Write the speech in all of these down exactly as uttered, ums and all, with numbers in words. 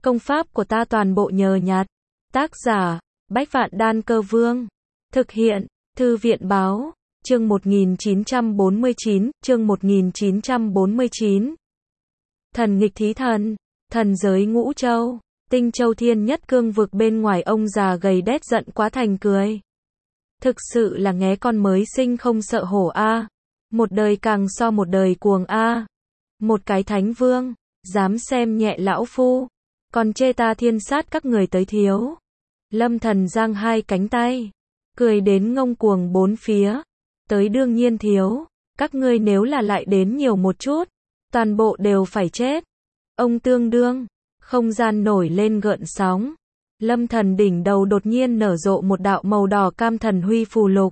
Công pháp của ta toàn bộ nhờ nhặt. Tác giả, Bách Vạn Đan Cơ Vương. Thực hiện, Thư viện Báo. Chương một nghìn chín trăm bốn mươi chín, chương một nghìn chín trăm bốn mươi chín. Thần nghịch thí thần, thần giới Ngũ Châu, Tinh Châu Thiên Nhất Cương vực bên ngoài ông già gầy đét giận quá thành cười. Thực sự là nghé con mới sinh không sợ hổ a. Một đời càng so một đời cuồng a. Một cái thánh vương, dám xem nhẹ lão phu, còn chê ta thiên sát các người tới thiếu. Lâm Thần giang hai cánh tay, cười đến ngông cuồng bốn phía. Tới đương nhiên thiếu, các ngươi nếu là lại đến nhiều một chút, toàn bộ đều phải chết. Ông tương đương, không gian nổi lên gợn sóng. Lâm Thần đỉnh đầu đột nhiên nở rộ một đạo màu đỏ cam thần huy phù lục.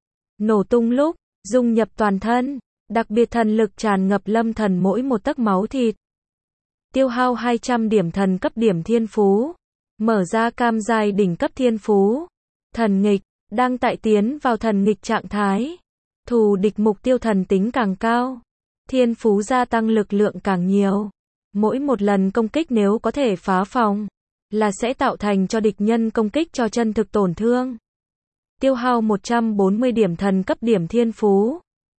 Nổ tung lúc, dung nhập toàn thân, đặc biệt thần lực tràn ngập Lâm Thần mỗi một tấc máu thịt. Tiêu hao hai trăm điểm thần cấp điểm thiên phú, mở ra cam giai đỉnh cấp thiên phú. Thần nghịch, đang tại tiến vào thần nghịch trạng thái. Thù địch mục tiêu thần tính càng cao, thiên phú gia tăng lực lượng càng nhiều. Mỗi một lần công kích nếu có thể phá phòng, là sẽ tạo thành cho địch nhân công kích cho chân thực tổn thương. Tiêu hao một trăm bốn mươi điểm thần cấp điểm thiên phú.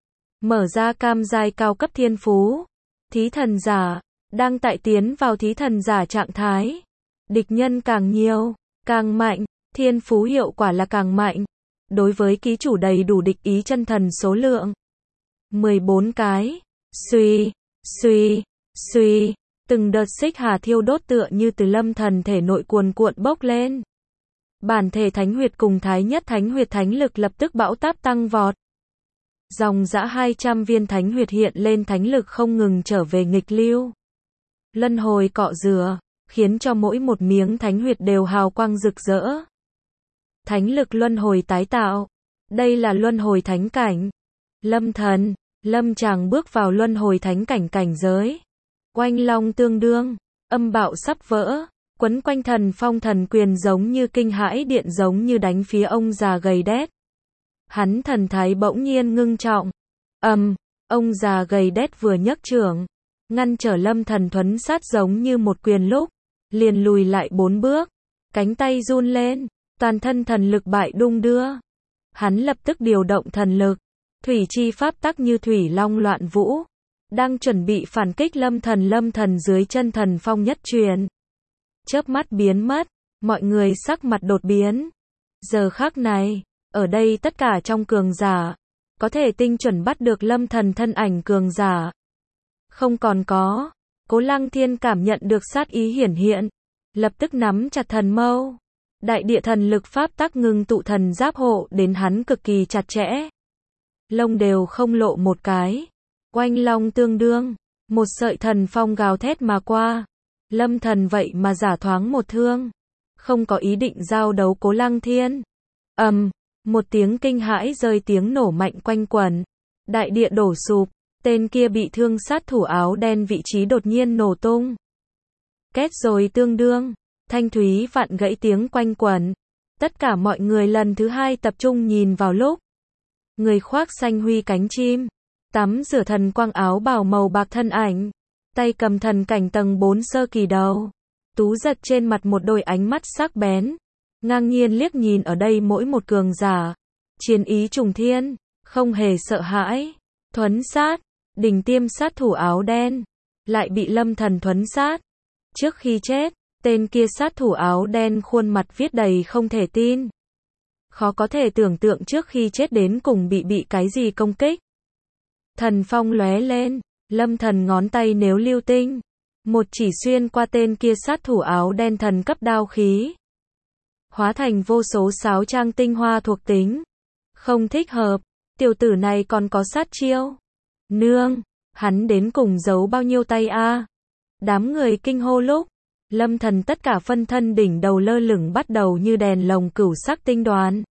Mở ra cam giai cao cấp thiên phú. Thí thần giả, đang tại tiến vào thí thần giả trạng thái. Địch nhân càng nhiều, càng mạnh, thiên phú hiệu quả là càng mạnh. Đối với ký chủ đầy đủ địch ý chân thần số lượng mười bốn cái. Suy, suy, suy, từng đợt xích hà thiêu đốt tựa như từ Lâm Thần thể nội cuồn cuộn bốc lên. Bản thể thánh huyệt cùng thái nhất thánh huyệt thánh lực lập tức bão táp tăng vọt. Dòng dã hai trăm viên thánh huyệt hiện lên thánh lực không ngừng trở về nghịch lưu. Luân hồi cọ rửa, khiến cho mỗi một miếng thánh huyệt đều hào quang rực rỡ. Thánh lực luân hồi tái tạo. Đây là luân hồi thánh cảnh. Lâm Thần, Lâm chàng bước vào luân hồi thánh cảnh cảnh giới. Oanh long tương đương, âm bạo sắp vỡ, quấn quanh thần phong thần quyền giống như kinh hãi điện giống như đánh phía ông già gầy đét. Hắn thần thái bỗng nhiên ngưng trọng. Ầm, um, ông già gầy đét vừa nhấc trưởng, ngăn trở Lâm Thần thuấn sát giống như một quyền lúc, liền lùi lại bốn bước, cánh tay run lên, toàn thân thần lực bại đung đưa. Hắn lập tức điều động thần lực, thủy chi pháp tắc như thủy long loạn vũ, đang chuẩn bị phản kích Lâm Thần. Lâm Thần dưới chân thần phong nhất truyền, chớp mắt biến mất, mọi người sắc mặt đột biến. Giờ khắc này, ở đây tất cả trong cường giả, có thể tinh chuẩn bắt được Lâm Thần thân ảnh cường giả. Không còn có, Cố Lăng Thiên cảm nhận được sát ý hiển hiện, lập tức nắm chặt thần mâu. Đại địa thần lực pháp tắc ngưng tụ thần giáp hộ đến hắn cực kỳ chặt chẽ. Lông đều không lộ một cái. Oanh long tương đương, một sợi thần phong gào thét mà qua. Lâm Thần vậy mà giả thoáng một thương, không có ý định giao đấu Cố Lăng Thiên. Ầm, um, một tiếng kinh hãi rơi tiếng nổ mạnh quanh quẩn. Đại địa đổ sụp, tên kia bị thương sát thủ áo đen vị trí đột nhiên nổ tung. Két rồi tương đương, thanh thúy vạn gãy tiếng quanh quẩn. Tất cả mọi người lần thứ hai tập trung nhìn vào lúc. Người khoác xanh huy cánh chim, tắm rửa thần quang áo bào màu bạc thân ảnh, tay cầm thần cảnh tầng bốn sơ kỳ đầu. Tú giật trên mặt một đôi ánh mắt sắc bén, ngang nhiên liếc nhìn ở đây mỗi một cường giả. Chiến ý trùng thiên, không hề sợ hãi, thuấn sát, đỉnh tiêm sát thủ áo đen, lại bị Lâm Thần thuấn sát. Trước khi chết, tên kia sát thủ áo đen khuôn mặt viết đầy không thể tin. Khó có thể tưởng tượng trước khi chết đến cùng bị bị cái gì công kích. Thần phong lóe lên, Lâm Thần ngón tay nếu lưu tinh, một chỉ xuyên qua tên kia sát thủ áo đen thần cấp đao khí, hóa thành vô số sáo trang tinh hoa thuộc tính. Không thích hợp, tiểu tử này còn có sát chiêu. Nương, hắn đến cùng giấu bao nhiêu tay a? Đám người kinh hô lúc, Lâm Thần tất cả phân thân đỉnh đầu lơ lửng bắt đầu như đèn lồng cửu sắc tinh đoàn.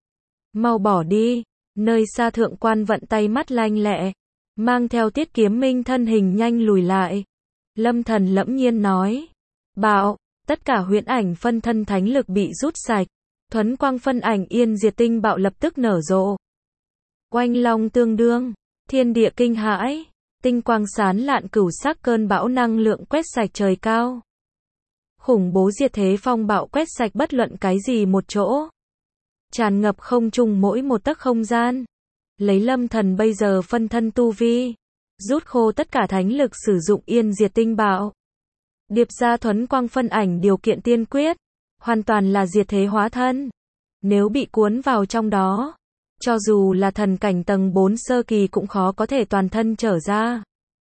Mau bỏ đi, nơi xa thượng quan vận tay mắt lanh lẹ, mang theo Tiết Kiếm Minh thân hình nhanh lùi lại. Lâm Thần lẫm nhiên nói, bạo, tất cả huyễn ảnh phân thân thánh lực bị rút sạch, thuấn quang phân ảnh yên diệt tinh bạo lập tức nở rộ. Oanh long tương đương, thiên địa kinh hãi, tinh quang sán lạn cửu sắc cơn bão năng lượng quét sạch trời cao. Khủng bố diệt thế phong bạo quét sạch bất luận cái gì một chỗ. Tràn ngập không trung mỗi một tấc không gian. Lấy Lâm Thần bây giờ phân thân tu vi, rút khô tất cả thánh lực sử dụng yên diệt tinh bạo. Điệp ra thuấn quang phân ảnh điều kiện tiên quyết, hoàn toàn là diệt thế hóa thân. Nếu bị cuốn vào trong đó, cho dù là thần cảnh tầng bốn sơ kỳ cũng khó có thể toàn thân trở ra.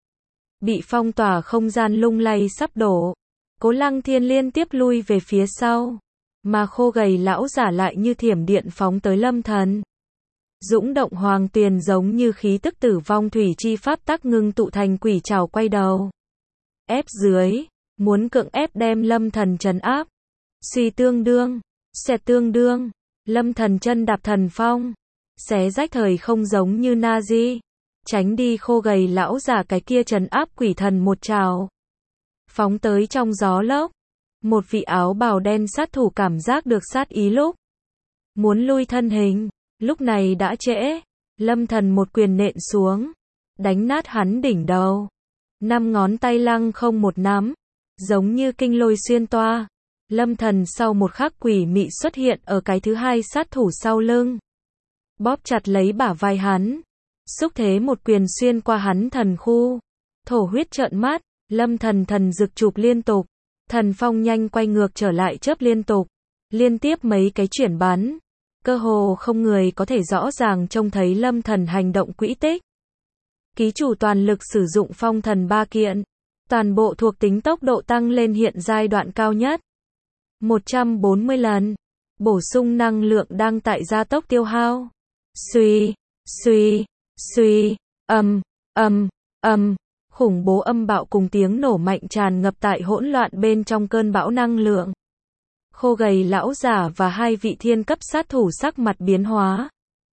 Bị phong tỏa không gian lung lay sắp đổ, Cố Lăng Thiên liên tiếp lui về phía sau, mà khô gầy lão giả lại như thiểm điện phóng tới Lâm Thần. Dũng động hoàng tuyền giống như khí tức tử vong thủy chi pháp tắc ngưng tụ thành quỷ trảo quay đầu. Ép dưới, muốn cưỡng ép đem Lâm Thần trấn áp. Suy tương đương, xẹt tương đương, Lâm Thần chân đạp thần phong, xé rách thời không giống như Nazi, tránh đi khô gầy lão giả cái kia trấn áp quỷ thần một trảo. Phóng tới trong gió lốc, một vị áo bào đen sát thủ cảm giác được sát ý lúc muốn lui thân hình, lúc này đã trễ. Lâm Thần một quyền nện xuống, đánh nát hắn đỉnh đầu. Năm ngón tay lăng không một nắm, giống như kinh lôi xuyên toa. Lâm Thần sau một khắc quỷ mị xuất hiện ở cái thứ hai sát thủ sau lưng, bóp chặt lấy bả vai hắn, xúc thế một quyền xuyên qua hắn thần khu. Thổ huyết trợn mắt, Lâm Thần thần rực chụp liên tục, thần phong nhanh quay ngược trở lại chớp liên tục, liên tiếp mấy cái chuyển bắn, cơ hồ không người có thể rõ ràng trông thấy Lâm Thần hành động quỹ tích. Ký chủ toàn lực sử dụng phong thần ba kiện, toàn bộ thuộc tính tốc độ tăng lên hiện giai đoạn cao nhất một trăm bốn mươi lần, bổ sung năng lượng đang tại gia tốc tiêu hao. Suy, suy, suy, âm, âm, âm, khủng bố âm bạo cùng tiếng nổ mạnh tràn ngập tại hỗn loạn bên trong cơn bão năng lượng. Khô gầy lão giả và hai vị thiên cấp sát thủ sắc mặt biến hóa.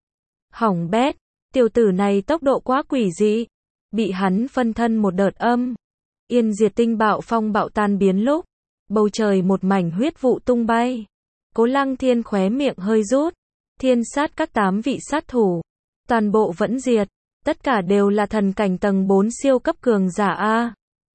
Hỏng bét, tiểu tử này tốc độ quá quỷ dị, bị hắn phân thân một đợt âm. Yên diệt tinh bạo phong bạo tan biến lúc, bầu trời một mảnh huyết vụ tung bay. Cố Lăng Thiên khóe miệng hơi rút, thiên sát các tám vị sát thủ, toàn bộ vẫn diệt, tất cả đều là thần cảnh tầng bốn siêu cấp cường giả a.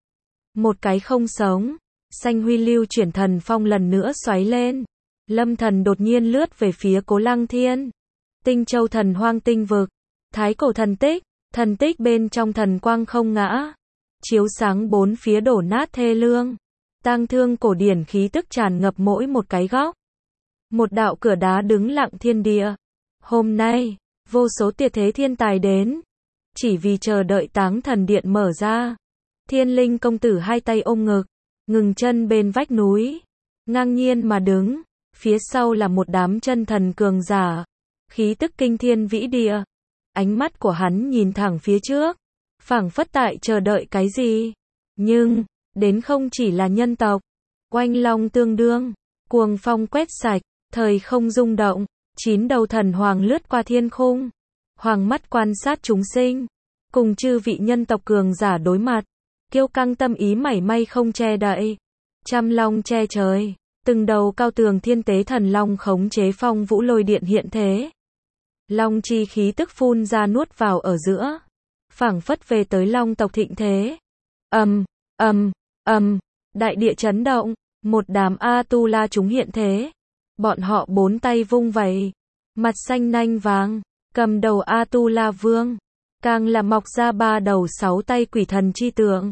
Một cái không sống, xanh huy lưu chuyển thần phong lần nữa xoáy lên. Lâm Thần đột nhiên lướt về phía Cố Lăng Thiên. Tinh Châu thần hoang tinh vực, thái cổ thần tích, thần tích bên trong thần quang không ngã, chiếu sáng bốn phía đổ nát thê lương. Tang thương cổ điển khí tức tràn ngập mỗi một cái góc. Một đạo cửa đá đứng lặng thiên địa. Hôm nay, vô số tuyệt thế thiên tài đến, chỉ vì chờ đợi Táng Thần Điện mở ra. Thiên Linh công tử hai tay ôm ngực, ngừng chân bên vách núi, ngang nhiên mà đứng, phía sau là một đám chân thần cường giả, khí tức kinh thiên vĩ địa. Ánh mắt của hắn nhìn thẳng phía trước, phảng phất tại chờ đợi cái gì. Nhưng, đến không chỉ là nhân tộc. Oanh long tương đương, cuồng phong quét sạch, thời không rung động, chín đầu thần hoàng lướt qua thiên khung. Hoàng mắt quan sát chúng sinh, cùng chư vị nhân tộc cường giả đối mặt, kiêu căng tâm ý mảy may không che đậy. Trăm long che trời, từng đầu cao tường thiên tế thần long khống chế phong vũ lôi điện hiện thế. Long chi khí tức phun ra nuốt vào ở giữa, phảng phất về tới long tộc thịnh thế. Ầm, ầm, ầm, đại địa chấn động, một đám A-tu-la chúng hiện thế. Bọn họ bốn tay vung vẩy, mặt xanh nanh vàng, cầm đầu A-tu-la vương, càng là mọc ra ba đầu sáu tay quỷ thần chi tượng.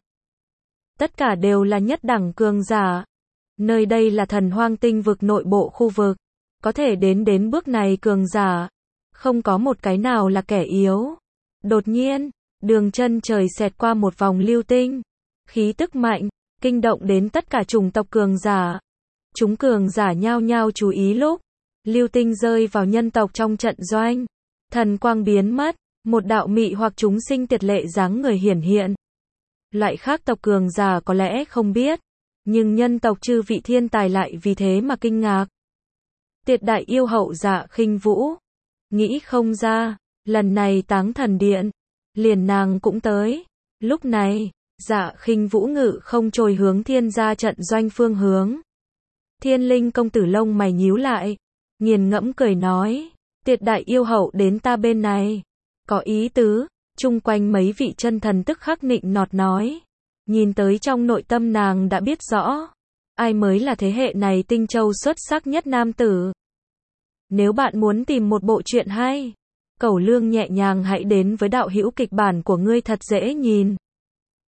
Tất cả đều là nhất đẳng cường giả. Nơi đây là thần hoang tinh vực nội bộ khu vực, có thể đến đến bước này cường giả, không có một cái nào là kẻ yếu. Đột nhiên, đường chân trời xẹt qua một vòng lưu tinh, khí tức mạnh, kinh động đến tất cả chủng tộc cường giả. Chúng cường giả nhao nhao chú ý lúc lưu tinh rơi vào nhân tộc trong trận doanh, thần quang biến mất, một đạo mị hoặc chúng sinh tuyệt lệ dáng người hiển hiện. Loại khác tộc cường giả có lẽ không biết, nhưng nhân tộc chư vị thiên tài lại vì thế mà kinh ngạc. Tuyệt đại yêu hậu Dạ Khinh Vũ, nghĩ không ra, lần này Táng Thần Điện, liền nàng cũng tới. Lúc này, Dạ Khinh Vũ ngự không trồi hướng thiên gia trận doanh phương hướng. Thiên Linh công tử lông mày nhíu lại, nghiền ngẫm cười nói, tuyệt đại yêu hậu đến ta bên này, có ý tứ. Chung quanh mấy vị chân thần tức khắc nịnh nọt nói, nhìn tới trong nội tâm nàng đã biết rõ, Ai mới là thế hệ này tinh châu xuất sắc nhất nam tử? Nếu bạn muốn tìm một bộ truyện hay, cẩu lương nhẹ nhàng hãy đến với đạo hữu kịch bản của ngươi thật dễ nhìn.